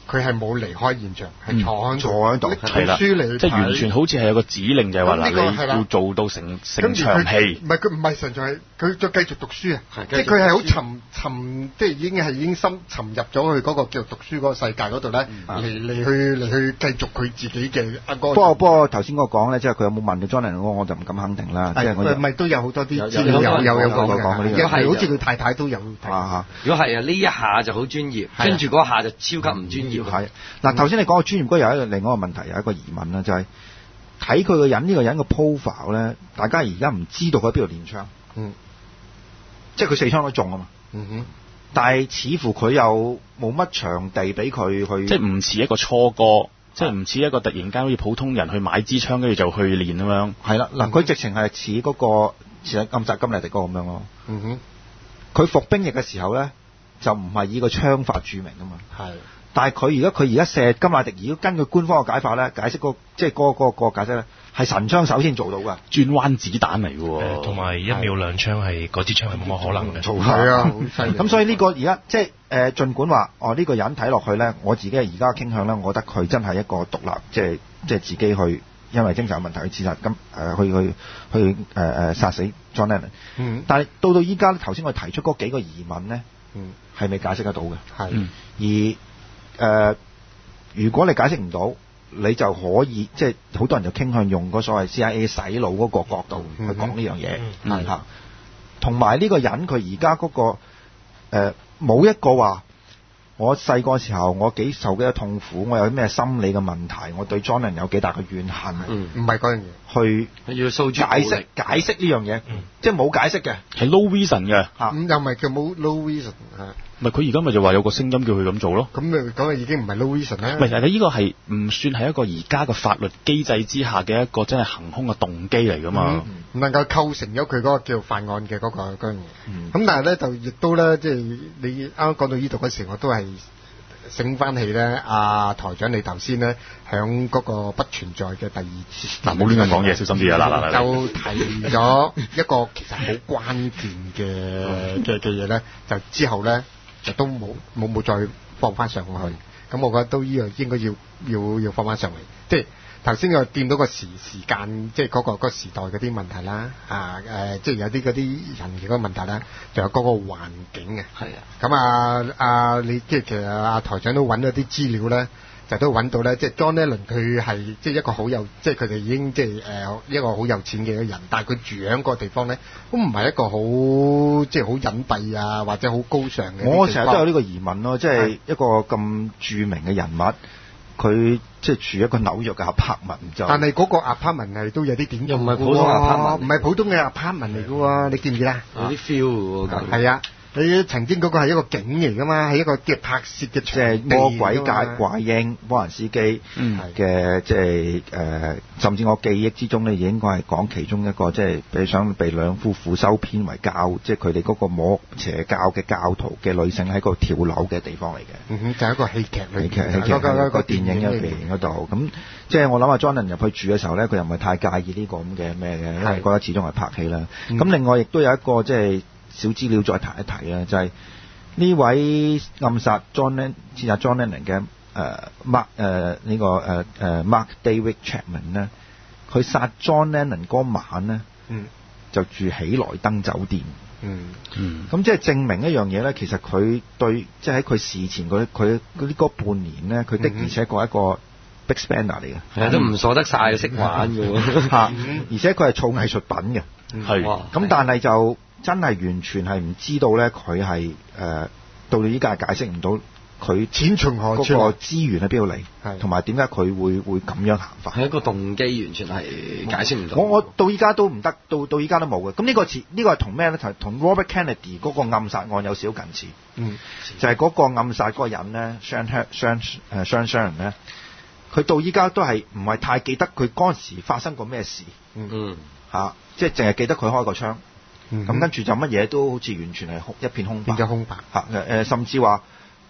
佢係冇離開現場，係坐喺度， 坐喺度， 係啦， 書嚟， 即係完全好似係有個指令，就係話嗱，你要做到成成場戲。 唔係佢唔係成場戲，佢再繼續讀書啊！即係佢係好沉沉，即係已經係已經深沉入咗去嗰個叫讀書嗰個世界嗰度咧，嚟嚟去嚟去繼續佢自己嘅阿哥。 不過不過頭先我講咧，即係佢有冇問到 John Lennon 嗰個，我就唔敢肯定啦。即係我唔係都有好多啲資料有有有講嘅，因為係好似佢太太都有睇。 如果係啊，呢一下就好專業，跟住嗰下就超級唔專業。 係嗱，頭先你講個專業嗰有一個另外一個問題，有一個疑問啦，就係睇佢個人呢個人個 profile 咧，大家而家唔知道佢喺邊度練槍，嗯，即係佢四槍都中啊嘛，嗯哼，但係似乎佢又冇乜場地俾佢去， 即係唔似一個初哥，即係唔似一個突然間好似普通人去買支槍跟住就去練咁樣， 係啦，嗱，佢直情係似嗰個似暗殺金麗迪哥咁樣咯，嗯哼，佢服兵役嘅時候咧就唔係以個槍法著名啊嘛，係。但係佢而家佢而家射金乃迪，如果根據官方嘅解法咧，解釋個即係嗰個嗰個解釋咧，係神槍手先做到㗎， 轉彎子彈嚟㗎， 同埋一秒兩槍係嗰支槍係冇乜可能嘅， 係啊，好犀利。咁所以呢個而家即係誒，儘管話哦呢個人睇落去咧，我自己而家傾向咧，我覺得佢真係一個獨立，即係即係自己去因為精神問題去自殺，咁誒去去去誒誒殺死 John Lennon。嗯。但係到到依家頭先我提出嗰幾個疑問咧，嗯，係未解釋得到嘅，係而。誒、呃，如果你解釋唔到，你就可以即係好多人就傾向用嗰所謂 C I A 洗腦嗰個角度去講呢樣嘢，係嚇。同埋呢個人佢而家嗰個誒冇、呃、一個話，我細個時候我幾受幾多痛苦，我有啲咩心理嘅問題，我對 John Lennon有幾大嘅怨恨，唔係嗰樣嘢，去要訴諸解釋解釋呢樣嘢，嗯、即係冇解釋嘅， 係 no reason 嘅嚇，咁又唔係叫冇 no reason 嚇。 唔係佢而家咪就話有個聲音叫佢咁做咯。 咁咪咁啊已經唔係 no reason 啦。 唔係，但係呢個係唔算係一個而家嘅法律機制之下嘅一個真係行兇嘅動機嚟㗎嘛。唔、 嗯、能夠構成咗佢嗰個叫犯案嘅嗰、嗰個嗰樣嘢。咁、嗯、但係咧就亦都咧，即係你啱啱講到呢度嗰時，我都係醒翻起咧，阿、啊、台長你頭先咧響嗰個不存在嘅第二次。 嗱，冇亂咁講嘢，小心啲啊！嗱嗱嗱， 就提咗一個其實好關鍵嘅嘅嘅嘢咧，就之後咧。就都冇冇冇再放翻上去，咁我覺得都呢個應該要要要放翻上嚟。即係頭先我掂到個時時間，即係嗰個嗰個時代嗰啲問題啦，啊誒、呃，即係有啲嗰啲人嘅嗰個問題啦，仲有嗰個環境嘅。係啊，咁啊啊，你即係其實阿台長都揾咗啲資料咧。就都揾到咧，即係 John Lennon 佢係即係一個好有，即係佢哋已經即係誒一個好有錢嘅人，但係佢住喺個地方咧，都唔係一個好即係好隱蔽啊，或者好高尚嘅。 我成日都有呢個疑問咯，即係一個咁著名嘅人物，佢即係住一個紐約嘅 apartment 就。 但係嗰個 apartment 係都有啲點， 又唔係普通 apartment， 唔係普通嘅 apartment 嚟嘅喎，你記唔記得？ 有啲 feel 喎， 係啊。你曾經嗰個係一個景嚟噶嘛，係一個嘅拍攝嘅場地，即係魔鬼怪怪嬰波蘭斯基嘅，即係誒，甚至我記憶之中咧，應該係講其中一個，即係被想被兩夫婦收編為教，即係佢哋嗰個魔邪教嘅教徒嘅女性喺個跳樓嘅地方嚟嘅。嗯哼，就係一個戲劇裏邊，戲劇嗰個電影入邊嗰度。咁即係我諗阿 John Lennon 入去住嘅時候咧，佢又唔係太介意呢個咁嘅咩嘅，因為覺得始終係拍戲啦。咁、嗯、另外亦都有一個即係。小資料再提一提啊，就係、是、呢位暗殺 John Lennon、刺殺 John Lennon 嘅誒 Mark 誒呢個誒誒 Mark David Chapman 咧，佢殺 John Lennon 嗰晚咧，嗯，就住喜來登酒店，嗯嗯，咁即係證明一樣嘢咧，其實佢對即係喺佢事前嗰佢嗰啲嗰半年咧，佢的而且確係一個 big spender 嚟嘅， 係、嗯、都唔鎖得晒，識玩嘅喎， 嚇，而且佢係儲藝術品嘅，係、嗯，咁但係就。真係完全係唔知道咧，佢係誒到到依家係解釋唔到佢錢從何處，嗰個資源喺邊度嚟，同埋點解佢會會咁樣行法？ 係一個動機，完全係解釋唔到。 我我到依家都唔得，到到依家都冇嘅。咁呢個似呢個係同咩咧？就同 Robert Kennedy 嗰個暗殺案有少近似。嗯，就係、是、嗰個暗殺嗰個人咧 Sean Sean 誒 Sean Sharon 咧，佢到依家都係唔係太記得佢嗰陣時發生過咩事。嗯嗯，嚇、啊，即係淨係記得佢開個槍。咁、嗯、跟住就乜嘢都好似完全係一片空白，變咗空白嚇誒、呃，甚至話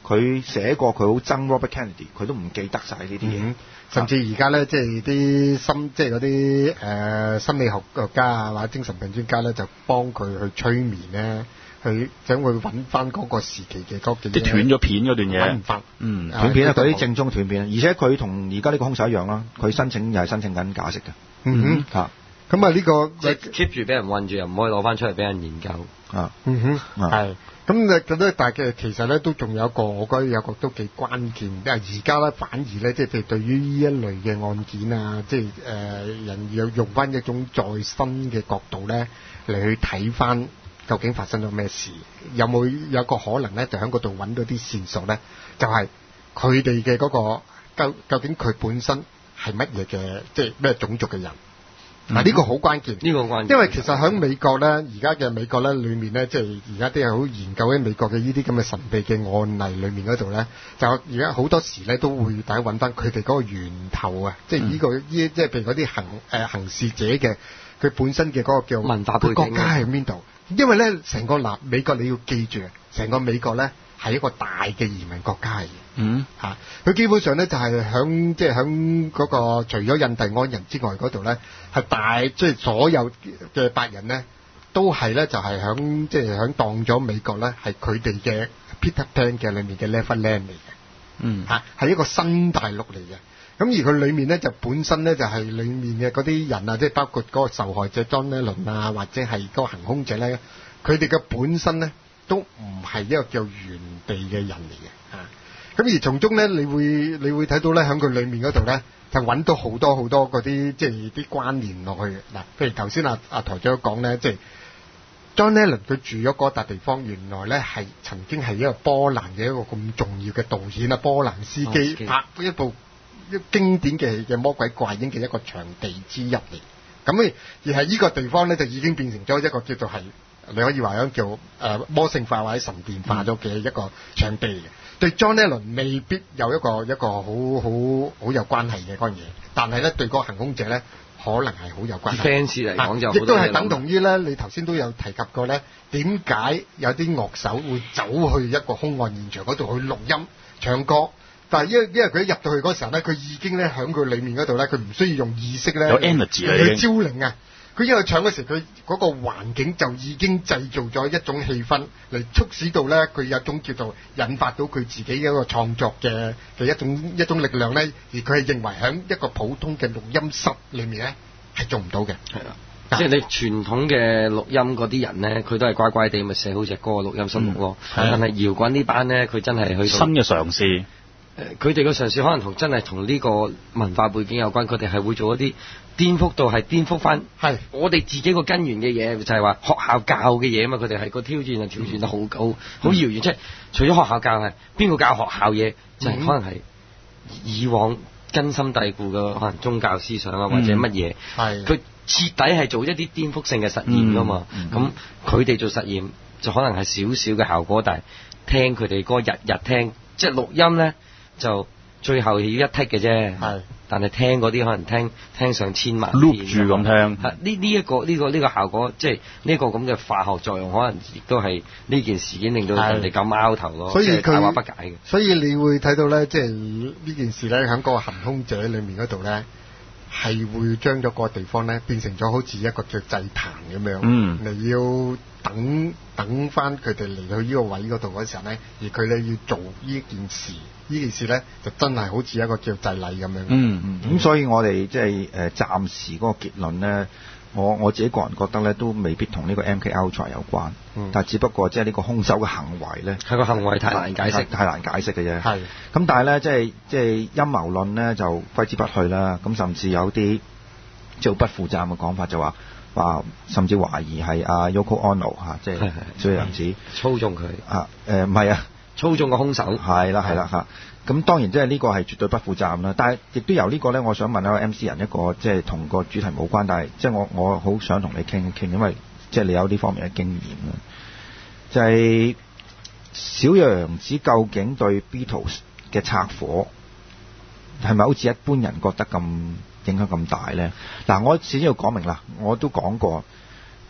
佢寫過佢好憎 Robert Kennedy，佢都唔記得晒呢啲嘢。 嗯甚至而家咧，即係啲心，即係嗰啲誒心理學家啊，或者精神病專家咧，就幫佢去催眠咧，去想去揾翻嗰個時期嘅嗰件嘢。 即係斷咗片嗰段嘢。 揾唔翻。 嗯， 斷片啊！佢啲正宗斷片，而且佢同而家呢個兇手一樣啦，佢申請又係申請緊假釋嘅。 嗯哼， 嚇。 咁啊呢個即係 keep 住俾人韞住，又唔可以攞翻出嚟俾人研究。 啊。 嗯哼。係。咁誒咁咧，但係其實咧都仲有一個，我覺得有一個都幾關鍵，因為而家咧反而咧，即係譬如對於呢一類嘅案件啊，即係誒、呃、人要用翻一種再新嘅角度咧嚟去睇翻究竟發生咗咩事，有冇有一個可能咧，就喺嗰度揾到啲線索咧，就係佢哋嘅嗰個究究竟佢本身係乜嘢嘅，即係咩種族嘅人。嗱、嗯，呢個好關鍵， 呢個關鍵， 因為其實喺美國咧，而家嘅美國咧裏面咧，即係而家啲係好研究喺美國嘅呢啲咁嘅神秘嘅案例裏面嗰度咧，就而家好多時咧都會大家揾翻佢哋嗰個源頭啊，即係呢個呢，即係譬如嗰啲行誒、呃、行事者嘅佢本身嘅嗰個叫文化背景， 國家喺邊度？因為咧成個南美國你要記住，成個美國咧係一個大嘅移民國家嚟嘅。 嗯， 嚇、啊，佢基本上咧就係響即係響嗰個除咗印第安人之外嗰度咧，係大即係、就是、所有嘅白人咧，都係咧就係響即係響當咗美國咧係佢哋嘅 Peter Pan 嘅裏面嘅 Neverland 嚟嘅。 嗯， 嚇、啊，係一個新大陸嚟嘅。咁而佢裏面咧就本身咧就係裏面嘅嗰啲人啊，即係包括嗰個受害者 John Lennon啊，或者係嗰個行兇者咧，佢哋嘅本身咧都唔係一個叫原地嘅人嚟嘅。啊。咁而從中咧，你會你會睇到咧，喺佢裏面嗰度咧，就揾到好多好多嗰啲即係啲關聯落去。嗱，譬如頭先阿阿台長講咧，即係 John Lennon 佢住咗嗰笪地方，原來咧係曾經係一個波蘭嘅一個咁重要嘅導演啊，波蘭斯基拍一部一經典嘅嘅魔鬼怪嬰嘅一個場地之一嚟。咁而係呢個地方咧，就已經變成咗一個叫做係你可以話樣叫誒、呃、魔性化或者神殿化咗嘅一個場地嘅。對 John Lennon 未必有一個一個好好好有關係嘅嗰樣嘢，但係咧對個行兇者咧可能係好有關係。 fans 嚟講就亦都係等同於咧，你頭先都有提及過咧，點解有啲樂手會走去一個兇案現場嗰度去錄音唱歌？但係因為因為佢一入到去嗰時候咧，佢已經咧喺佢裡面嗰度咧，佢唔需要用意識咧， 有 energy 去招靈啊！佢因為唱嗰時，佢嗰個環境就已經製造咗一種氣氛，嚟促使到咧佢有一種叫做引發到佢自己嘅一個創作嘅嘅一種一種力量咧，而佢係認為喺一個普通嘅錄音室裏面咧係做唔到嘅。係啦， 即係你傳統嘅錄音嗰啲人咧，佢都係乖乖地咪寫好隻歌錄音室錄咯。 嗯、 但係搖滾呢班咧，佢真係去新嘅嘗試。 誒，佢哋嘅嘗試可能同真係同呢個文化背景有關，佢哋係會做一啲顛覆到係顛覆翻係我哋自己個根源嘅嘢，就係、是、話學校教嘅嘢啊嘛。佢哋係個挑戰啊，挑戰得好高，好遙遠。即係除咗學校教係邊個教學校嘢，就係、是、可能係以往根深蒂固嘅可能宗教思想啊，或者乜嘢。係佢徹底係做一啲顛覆性嘅實驗噶嘛。咁佢哋做實驗就可能係少少嘅效果，但係聽佢哋歌日日聽，即係錄音咧。就最後要一剔嘅啫，係，但係聽嗰啲可能聽聽上千萬 ，loop 住咁聽， 係呢呢一個呢、這個呢、這個效果，即係呢個咁嘅化學作用，可能亦都係呢件事件令到人哋咁拗頭咯，所以佢大話不解嘅。 所以你會睇到咧，即係呢件事咧，喺嗰個行兇者裏面嗰度咧，係會將咗個地方咧變成咗好似一個叫祭壇咁樣，嗯，你要等等翻佢哋嚟到呢個位嗰度嗰時候咧，而佢哋要做呢件事。呢件事咧就真係好似一個叫祭禮咁樣。 嗯嗯。咁、嗯、所以我哋即係誒暫時嗰個結論咧，我我自己個人覺得咧都未必同呢個 M K Ultra 有關。嗯。但係只不過即係呢個兇手嘅行為咧， 係個行為太難解釋， 太難解釋嘅啫。 係。咁但係咧，即係即係陰謀論咧就揮之不去啦。咁甚至有啲即係不負責任嘅講法就話話，甚至懷疑係阿 Yoko Ono 嚇，即係小楊子操縱佢。 啊誒唔係啊。 操縱個兇手係啦係啦嚇，咁當然即係呢個係絕對不負責任啦。但係亦都由呢個咧，我想問下 M C 人一個即係同個主題冇關，但係即係我我好想同你傾一傾，因為即係你有呢方面嘅經驗啦。就係、是、小楊子究竟對 Beatles 嘅拆夥係咪好似一般人覺得咁影響咁大咧？嗱，我先要講明啦，我都講過。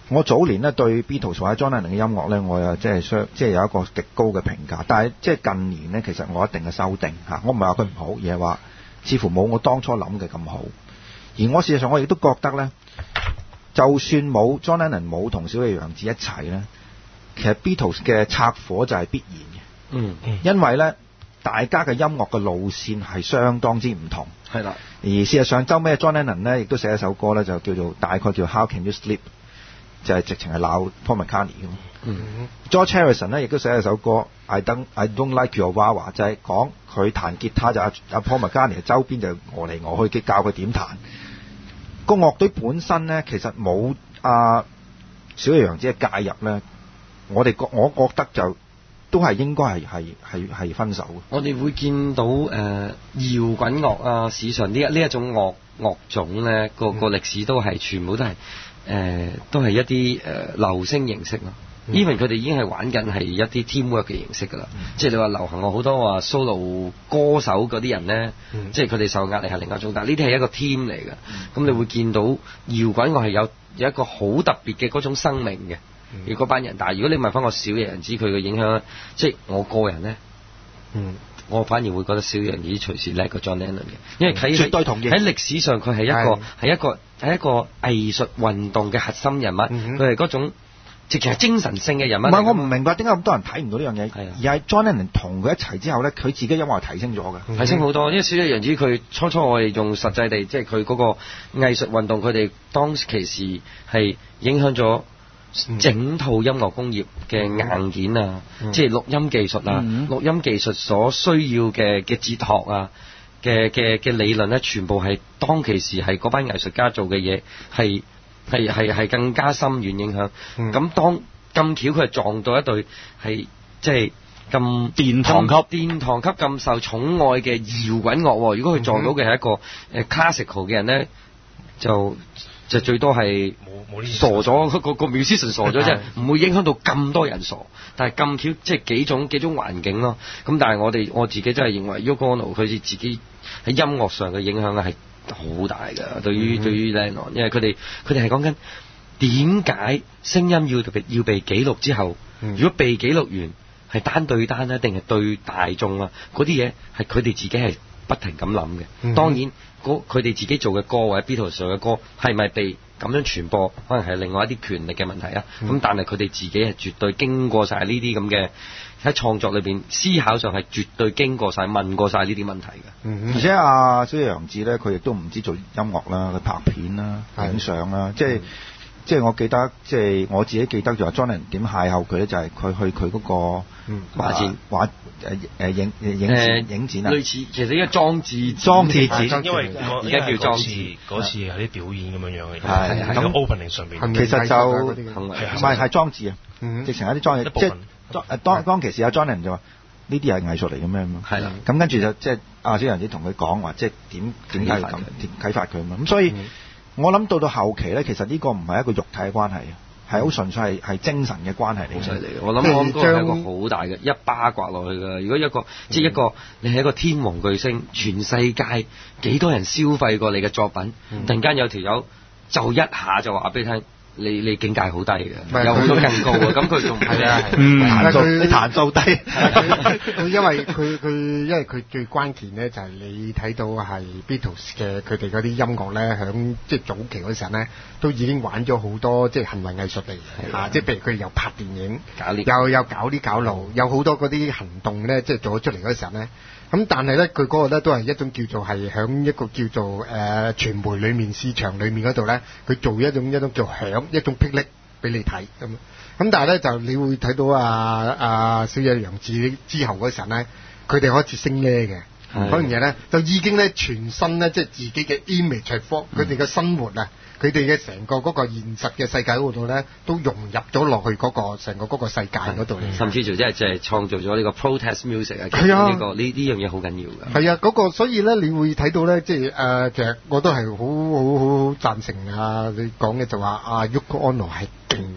我早年咧對 Beatles 或者 John Lennon 嘅音樂咧，我又即係相即係有一個極高嘅評價。但係即係近年咧，其實我一定嘅修訂嚇，我唔係話佢唔好，而係話似乎冇我當初諗嘅咁好。而我事實上我亦都覺得咧，就算冇 John Lennon 冇同小野洋子一齊咧，其實 Beatles 嘅拆夥就係必然嘅。 嗯， 因為咧大家嘅音樂嘅路線係相當之唔同。 係啦。 而事實上，周尾 John Lennon 咧亦都寫一首歌咧，就叫做大概叫 How Can You Sleep， 就係直情係鬧 Paul McCartney 咁。 嗯 George Harrison 咧亦都寫一首歌 I don't I don't like your Wawa， 就係講佢彈吉他就阿阿 Paul McCartney 周邊就餓嚟餓去，教佢點彈。個樂隊本身咧其實冇阿小野洋子嘅介入咧，我哋覺我覺得就都係應該係係係係分手嘅。 我哋會見到誒、呃、搖滾樂啊，史上呢一呢一種樂樂種咧，個個歷史都係全部都係誒、呃、都係一啲誒、呃、流星形式咯。even 佢哋已經係玩緊係一啲 teamwork 嘅形式㗎啦。嗯、即係你話流行樂好多話 solo 歌手嗰啲人咧，嗯、即係佢哋受壓力係另一種，但係呢啲係一個 team 嚟嘅。咁、嗯、你會見到搖滾樂係有有一個好特別嘅嗰種生命嘅。而嗰班人，但係如果你問翻我小野洋子佢嘅影響咧，即係我個人咧，嗯，我反而會覺得小野洋子隨時叻過 John Lennon 嘅，因為喺絕對同意喺歷史上佢係一個係一個係一個藝術運動嘅核心人物，佢係嗰種直情係精神性嘅人物。唔係，我唔明白點解咁多人睇唔到呢樣嘢，而係 John Lennon 同佢一齊之後咧，佢自己音樂係提升咗嘅， 提升好多。因為小野洋子佢初初我哋用實際地，即係佢嗰個藝術運動，佢哋當其時係影響咗整套音樂工業嘅硬件啊，嗯、即係錄音技術啊，嗯、錄音技術所需要嘅嘅哲學啊，嘅嘅嘅理論咧，全部係當其時係嗰班藝術家做嘅嘢，係係係係更加深遠影響。咁、嗯、當咁巧佢係撞到一對係即係咁殿堂級殿堂級咁受寵愛嘅搖滾樂，如果佢撞到嘅係一個誒、呃、classical 嘅人咧，就就最多係傻咗，個個 musician 傻咗啫，唔會影響到咁多人傻。但係咁巧，即係幾種幾種環境咯。咁但係我哋我自己真係認為 Yoko Ono 佢自己喺音樂上嘅影響係好大㗎。對於、嗯、對於 Lennon， 因為佢哋佢哋係講緊點解聲音要被要被記錄之後，嗯、如果被記錄完係單對單咧，定係對大眾啊？嗰啲嘢係佢哋自己係不停咁諗嘅。嗯、當然。佢哋自己做嘅歌或者 Beatles 做嘅歌係咪被咁樣傳播，可能係另外一啲權力嘅問題啊。咁、嗯、但係佢哋自己係絕對經過晒呢啲咁嘅喺創作裏邊思考上係絕對經過晒問過晒呢啲問題嘅。 嗯、而且阿小野洋子咧，佢亦都唔知做音樂啦，佢拍片啦、影相啦，即係。即係我記得，即係我自己記得就話 John Lennon 點邂逅佢咧，就係佢去佢嗰個畫展畫誒誒影影影影展啊， 類似其實依家裝置裝置展， 因為而家叫裝置嗰次係啲表演咁樣樣嘅， 係喺個 opening 上邊， 其實就唔係係裝置啊，直情係啲裝置，即係當當當其時阿 John Lennon 就話呢啲係藝術嚟嘅咩咁啊，係啦，咁跟住就即係阿小野洋子同佢講話，即係點點解咁啟發佢啊嘛，咁所以。我諗到到後期咧，其實呢個唔係一個肉體嘅關係，係好純粹係係精神嘅關係嚟。好犀利！ 我諗我諗嗰係一個好大嘅一巴刮落去㗎。如果一個、嗯、即係一個你係一個天王巨星，全世界幾多人消費過你嘅作品，嗯、突然間有條友就一下就話俾你聽。你你境界好低嘅，有好多更高嘅，咁佢仲係啊， 彈數你彈數低， 佢因為佢佢因為佢最關鍵咧就係你睇到係 Beatles 嘅佢哋嗰啲音樂咧，響即係早期嗰時候咧，都已經玩咗好多即係行為藝術嚟嘅嚇，即係譬如佢又拍電影，又有搞啲搞路，有好多嗰啲行動咧，即係做咗出嚟嗰時候咧。咁但係咧，佢嗰個咧都係一種叫做係響一個叫做誒、呃、傳媒裏面市場裏面嗰度咧，佢做一種一種叫響一種霹靂俾你睇咁。咁但係咧就你會睇到啊啊小野洋子之後嗰陣咧，佢哋開始升呢嘅嗰樣嘢咧，就已經咧全身咧即係自己嘅 image 係方，佢哋嘅生活啊。佢哋嘅成個嗰個現實嘅世界嗰度咧，都融入咗落去嗰個成個嗰個世界嗰度， 甚至乎即係即係創造咗呢個 protest music 啊！係啊，呢個呢呢樣嘢好緊要㗎。 係啊，嗰個所以咧，你會睇到咧，即係誒，其實我都係好好好贊成啊！你講嘅就話啊 Yoko Ono 係勁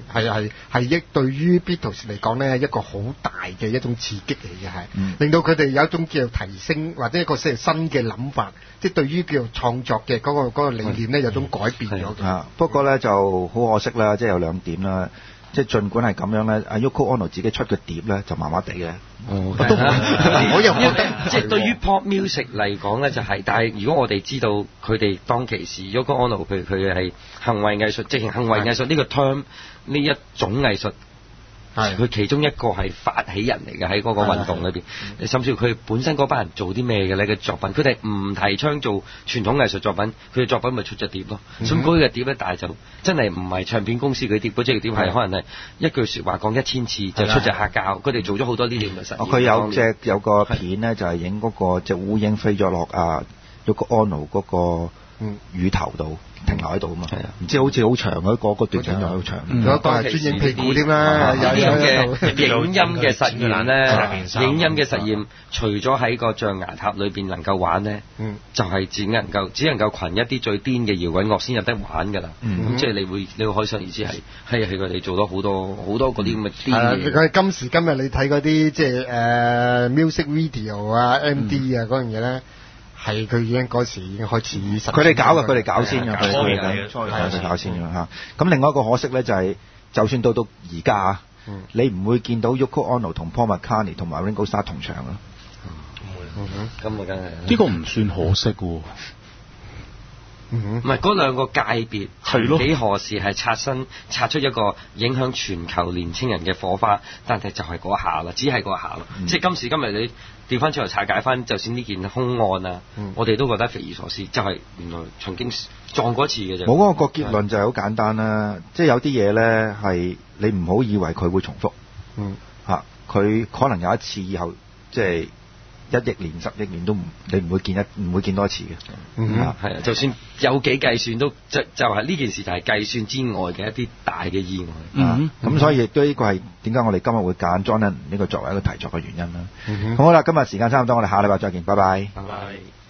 係係係一對於 Beatles 嚟講咧一個好大嘅一種刺激嚟嘅係， 嗯、 令到佢哋有一種叫提升或者一個新嘅諗法，即係對於叫創作嘅嗰、嗰個嗰、嗰個理念咧有種改變咗嘅。 啊，不過咧就好可惜啦，即係有兩點啦。即係儘管係咁樣咧，阿 Yoko Ono 自己出嘅碟咧就麻麻地嘅。 哦， 我都我又覺得即係對於 pop music 嚟講咧就係、是，但係如果我哋知道佢哋當其時 Yoko Ono 譬如佢係行為藝術，即係行為藝術呢個 term 呢一種藝術。係佢其中一個係發起人嚟嘅喺嗰個運動裏邊，甚至乎佢本身嗰班人做啲咩嘅咧嘅作品，佢哋唔提倡做傳統藝術作品，佢嘅作品咪出咗碟咯。咁嗰個碟咧，但係就真係唔係唱片公司嗰啲碟，嗰隻碟係可能係一句説話講一千次就出隻黑膠。佢哋做咗好多呢啲咁嘅實驗。 佢有隻有個片咧，就係影嗰個隻烏蠅飛咗落啊 Yoko Ono 嗰個乳頭度。停留喺度啊嘛，唔知好似好長嗰個嗰段影又好長， 有個係專影屁股添啦，有有嘅影音嘅實驗咧，影音嘅實驗除咗喺個象牙塔裏邊能夠玩咧，就係只能夠只能夠羣一啲最癲嘅搖滾樂先有得玩㗎啦。咁即係你會你會可想而知係係係佢哋做咗好多好多嗰啲咁嘅癲嘢。 佢今時今日你睇嗰啲即係誒 music video 啊 M D 啊嗰樣嘢咧。係佢已經嗰時已經開始實，佢哋搞嘅，佢哋搞先嘅，佢哋佢哋搞先嘅嚇。咁另外一個可惜咧就係、是，就算到到而家啊，嗯、你唔會見到 Yoko Ono 同 Paul McCartney 同埋 Ringo Starr 同場啦。 嗯哼，咁啊梗係呢個唔算可惜喎。 唔係嗰兩個界別，曾幾何時係擦身擦出一個影響全球年青人嘅火花，但係就係嗰下啦，只係嗰下咯。嗯、即係今時今日你調翻出嚟拆解翻，就算呢件兇案啊，嗯、我哋都覺得匪夷所思，就係、是、原來曾經撞過一次嘅啫。 冇嗰個結論就係好簡單啦，即係有啲嘢咧係你唔好以為佢會重複，嗯嚇，佢、啊、可能有一次以後即係。一億年、十億年都唔，你唔會見一，唔會見多一次嘅。 嗯，係啊，就算有幾計算都，就就係呢件事就係計算之外嘅一啲大嘅意外。 嗯，咁、嗯、所以亦都呢個係點解我哋今日會揀 John Lennon 呢個作為一個題作嘅原因啦。嗯、好啦，今日時間差唔多，我哋下禮拜再見，拜拜。 拜拜。